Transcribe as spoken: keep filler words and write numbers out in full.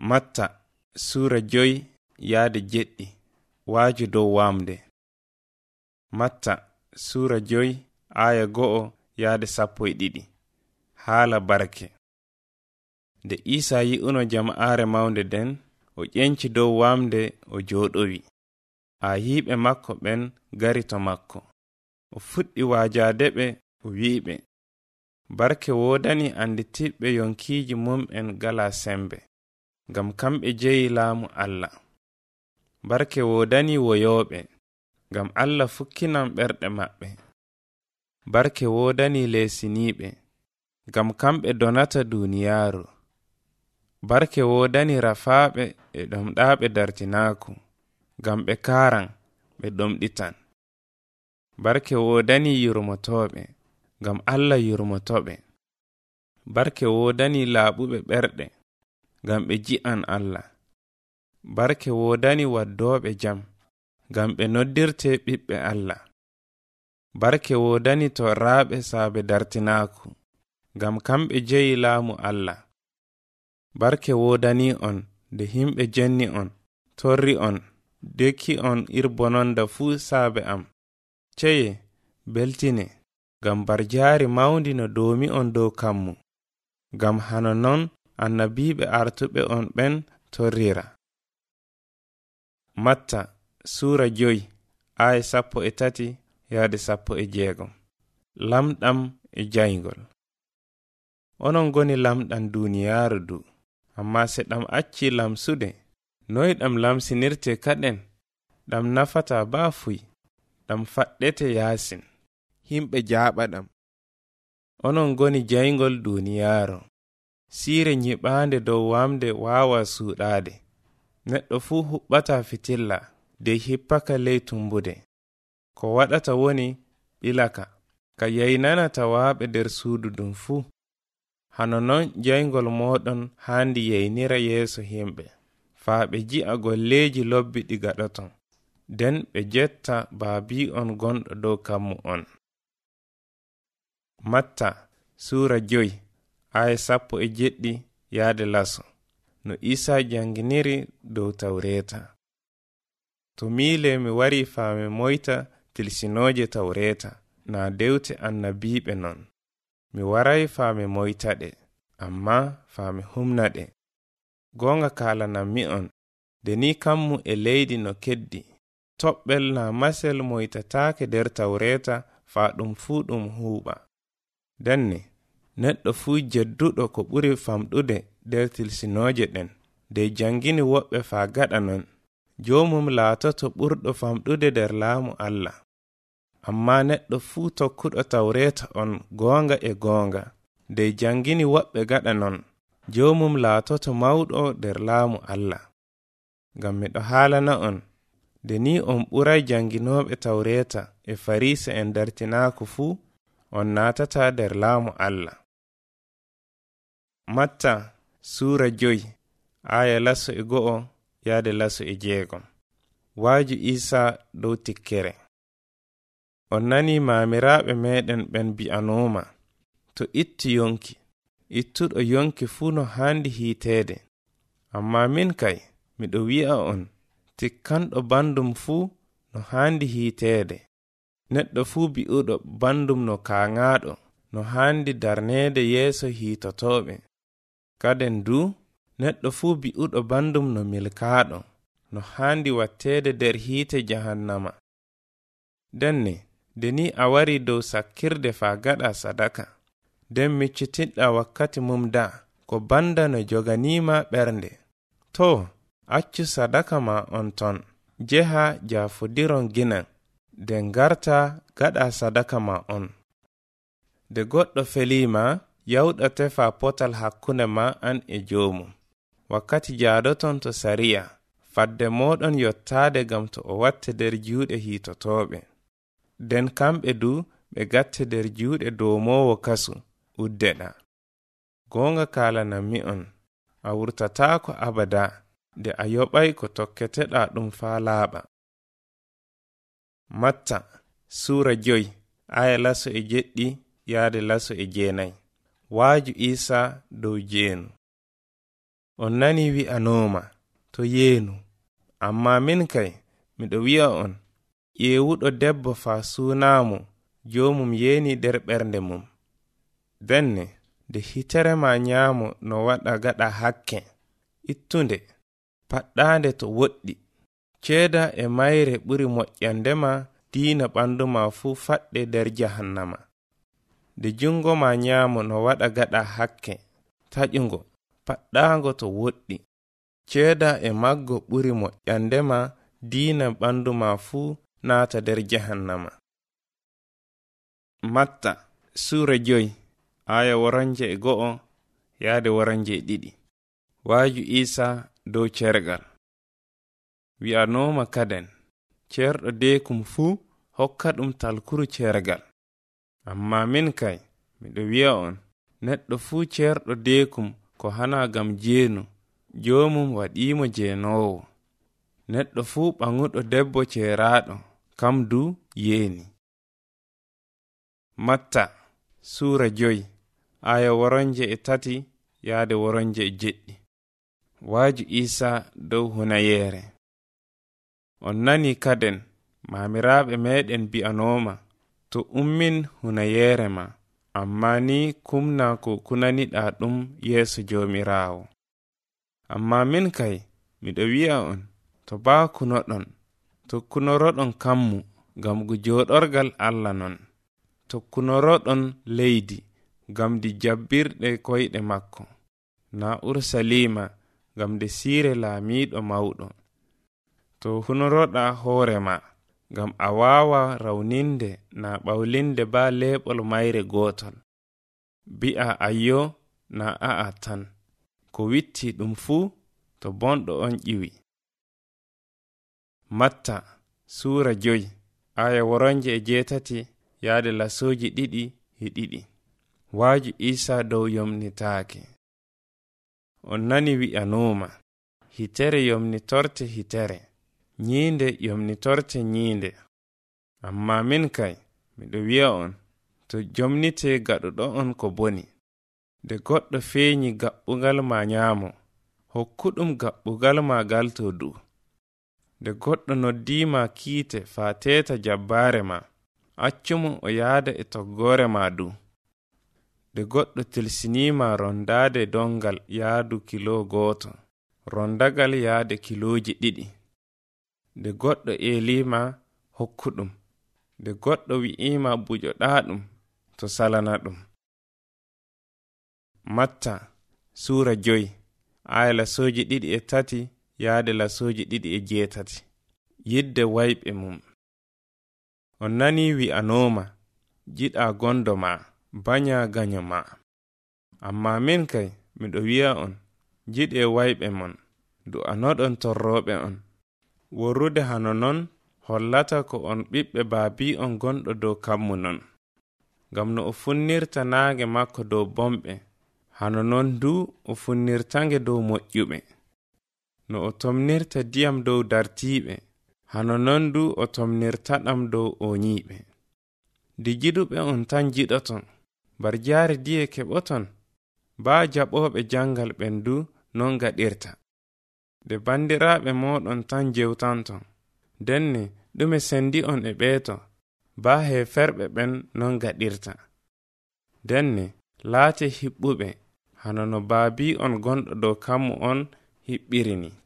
Matta Sura joyi yaade jeɗɗi waaju dow wamde. Matta Sura joyi aya go'o yaade sappo e ɗiɗi. Haala barke. Nde Isa yi'uno jama'aare mawnde den, o ƴenci dow wamde o jooɗowi. Ayiiɓe makko ɓen gari to makko. O fuɗɗi waajaade ɓe o wi'iɓe, barke woodani anditiɓɓe yonkiiji mum'en gala sembe, ngam kamɓe jeyi laamu Allah. Barke woodani woyooɓe, ngam Allah fukkinan ɓerɗe maɓɓe. Barke woodani leesiniiɓe, ngam kamɓe donata duuniyaaru. Barke woodani rafaaɓe e ɗomɗaaɓe dartinaaku, ngam ɓe kaaran ɓe ɗomɗitan. Barke woodani yurmotooɓe, ngam Allah yurmotoɓe. Barke woodani laaɓuɓe ɓerɗe, ngam ɓe ji'an Allah. Barke woodani waddooɓe jam, ngam ɓe noddirte ɓiɓɓe Allah. Barke woodani torraaɓe saabe dartinaaku, ngam kamɓe jeyi laamu Allah. Barke woodani on nde himɓe jenni on, torri on, dekki on irbononda fuu saabe am. Ceye, beltine, ngam barjaari mawndi no doomi on dow kammu, ngam hano non annabiiɓe artuɓe on ɓen torrira. Matta Sura joyi aya sappo e tati yaade sappo e jeegom. Lamɗam e jayngol. Onon goni lamɗam duuniyaaru du, amma se ɗam acci lamsude, noy ɗam lamsinirte kaɗen? Ɗam nafata baa fuy, ɗam faɗɗete yaasin, himɓe jaaɓa ɗam. Onon goni jayngol duuniyaaru. Siire nyiɓaande dow wamde waawa suuɗaade. Neɗɗo fuu huɓɓata fitilla, de hippaka ley tumbude. Ko waɗata woni ɓilaka, ka yaynana tawaaɓe nder suudu ɗum fuu. Hano non jayngol mooɗon haandi yaynira yeeso himɓe, faa ɓe ji'a golleeji lobbi ɗi gaɗoton, nden ɓe jetta baabi on gonɗo dow kammu on. Matta Sura joyi aya sappo e jeɗɗi yaade laso. No Isa janginiri dow Tawreeta. To miile mi wari faami moyta tilsinooje Tawreeta, na dewte annabiiɓe non. Mi waray faami moyta ɗe, amma faami humna ɗe. Goonga kaalanan mi on, de ni kammu e leydi no keddi, toɓɓel na masel moytataake nder Tawreeta faa ɗum fuu ɗum huuɓa. Denne, neɗɗo fuu jedduɗo ko ɓuri famɗude nder tilsinooje ɗen, de jangini woɓɓe faa gaɗa non, joomum laatoto ɓurɗo famɗude nder laamu Allah. Amma neɗɗo fuu tokkuɗo Tawreeta on goonga e goonga, de jangini woɓɓe gaɗa non, joomum laatoto mawɗo nder laamu Allah. Ngam miɗo haalana on, de ni on ɓuray janginooɓe Tawreeta e Fariisa en dartinaaku fuu, on naatata nder laamu Allah. Matta Sura joyi aya laso e go'o yaade laso e jeegom. Waaju Isa dow tikkere. On nani maamiraaɓe meɗen ɓen bi'anooma, to itti yonki, ittuɗo yonki fuu no haandi hiiteede. Amma min kay, miɗo wi'a on, tikkanɗo bandum fuu no haandi hiiteede. Neɗɗo fuu bi'uɗo bandum no kaaŋaaɗo, no haandi darneede yeeso hiitotooɓe. Kaden du, neɗɗo fuu bi'uɗo bandum no milkaaɗo, no haandi watteede nder hiite jahannama. Denne, de ni a wari dow sakkirde faa gaɗa sadaka, nden miccitiɗɗa wakkati mum da, ko banda no joganiima ɓernde. To, accu sadaka ma on ton, jeha jafodiron ginan, de ngarta gaɗa sadaka ma on. De goɗɗo felima, yawɗa tefa potal hakkunde ma an e joomum. Wakkati jaadoton to sariya, fadde moɗon yottaade gam to o watte nder juuɗe hiitotooɓe. Den kamɓe du ɓe gatte nder juuɗe doomowo kasu, uddeɗa. Goonga kaalanan mi on, a wurtataako abada, de a yoɓay ko tokketeɗa ɗum faa laaɓa. Matta Sura joyi aya laso e jeɗɗi yaade laso e jeenayi. Waaju Isa dow jeenu. On nani wi'anoma to yeenu, amma min kay miɗo wi'a on, ƴeewuɗo debbo faa suunaamo joomum yeeni nder ɓernde mum. Denne de hitere ma nyaamo no waɗa gaɗa hakke, ittunde, paɗɗaande to woɗɗi, ceeda e mayre ɓuri moƴƴandema diina ɓandu ma fuu faɗɗe nder jahannama. De jungo ma nyaamo no waɗa gaɗa hakke, taƴungo, paɗɗaango to woɗɗi, ceeda e maggo ɓuri moƴƴandema diina ɓandu ma fuu naata nder jahannama. Matta suura joyi aya woronje e go'o yaade woronje e ɗiɗi. Waaju Isa dow cergal. Wi'anoma kaden, cerɗo deekum fuu hokka ɗum talkuru cergal. Amma min kay miɗo wi'a on, neɗɗo fuu cerɗo deekum ko hana gam jeenu, joomum waɗimo jeenoowo. Neɗɗo fuu ɓaŋuɗo debbo ceeraaɗo, kam du yeeni. Matta suura joyi aya woronje e tati yaade woronje e jeɗɗi. Waaju Isa dow hunayeere. On nani kaden maamiraaɓe meɗen bi'anoma, to ummin hunayeere ma, amma ni kumna ko kunaniɗa ɗum yeeso Joomiraawo. Amma min kay miɗo wi'a on, to baa kunoɗon, to kunoroɗon kammu gam gu jooɗorgal Allah non, to kunoroɗon leydi gam di jabbirɗe koyɗe makko, na Ursalima gam de siire laamiɗo mawɗo. To hunoroɗa hoore ma gam a waawa rawninde na ɓawlinde ba leeɓol mayre gootol. Bi'a ayyo na a'a tan, ko witti ɗum fuu to bonɗo on ƴiwi. Matta suura joyi aya woronje e jeetati yaade lasoji ɗiɗi e ɗiɗi. Waaju Isa dow yomnitaake. On nani wi'anoma, hitere yomnitorte hitere, nyiinde yomnitorte nyiinde. Amma min kay miɗo wi'a on, to jomnite gaɗuɗo on ko boni. De goɗɗo feeñi gaɓɓugal ma nyaamo, hokkuɗum gaɓɓugal ma gal to du. De goɗɗo noddima kiite faa teeta jabbaare ma, accumo o yaada e toggore ma du. De goɗɗo tilsinima rondade dongal yaadu kilo gooto, rondagal yaade kiloji ɗiɗi. De goɗɗo eelima hokkuɗum, de goɗɗo wi'ima buƴoɗaɗum to salana ɗum. Matta suura joyi aya lasoji ɗiɗi e tati yaade lasoji ɗiɗi e jeetati. Yidde wayɓe mum. On nani wi'anoma, jiɗa gondo ma, banya ganyo ma. Amma min kay miɗo wi'a on, jiɗe wayɓe mon, du'anoɗon torroɓe on. Worrude hano non hollata ko on ɓiɓɓe baabi on gonɗo dow kammu non. Gam no o funnirta naage makko dow bomɓe, hano non du o funnirtange dow moƴƴuɓe. No o tomnirta diyam dow dartiiɓe, hano non du o tomnirta ɗam dow oñiiɓe. Di jiɗuɓe on tan jiɗoton, bar jaari diye keɓoton, baa jaɓoɓe jangal ɓen du non gaɗirta. De bandiraɓe moɗon tan jewtanton, denne ɗume sendi on e ɓeeto, baa heferɓe ɓen non gaɗirta. Denne laate hiɓɓuɓe, hano no baabi on gonɗo dow kammu on hiɓɓirini.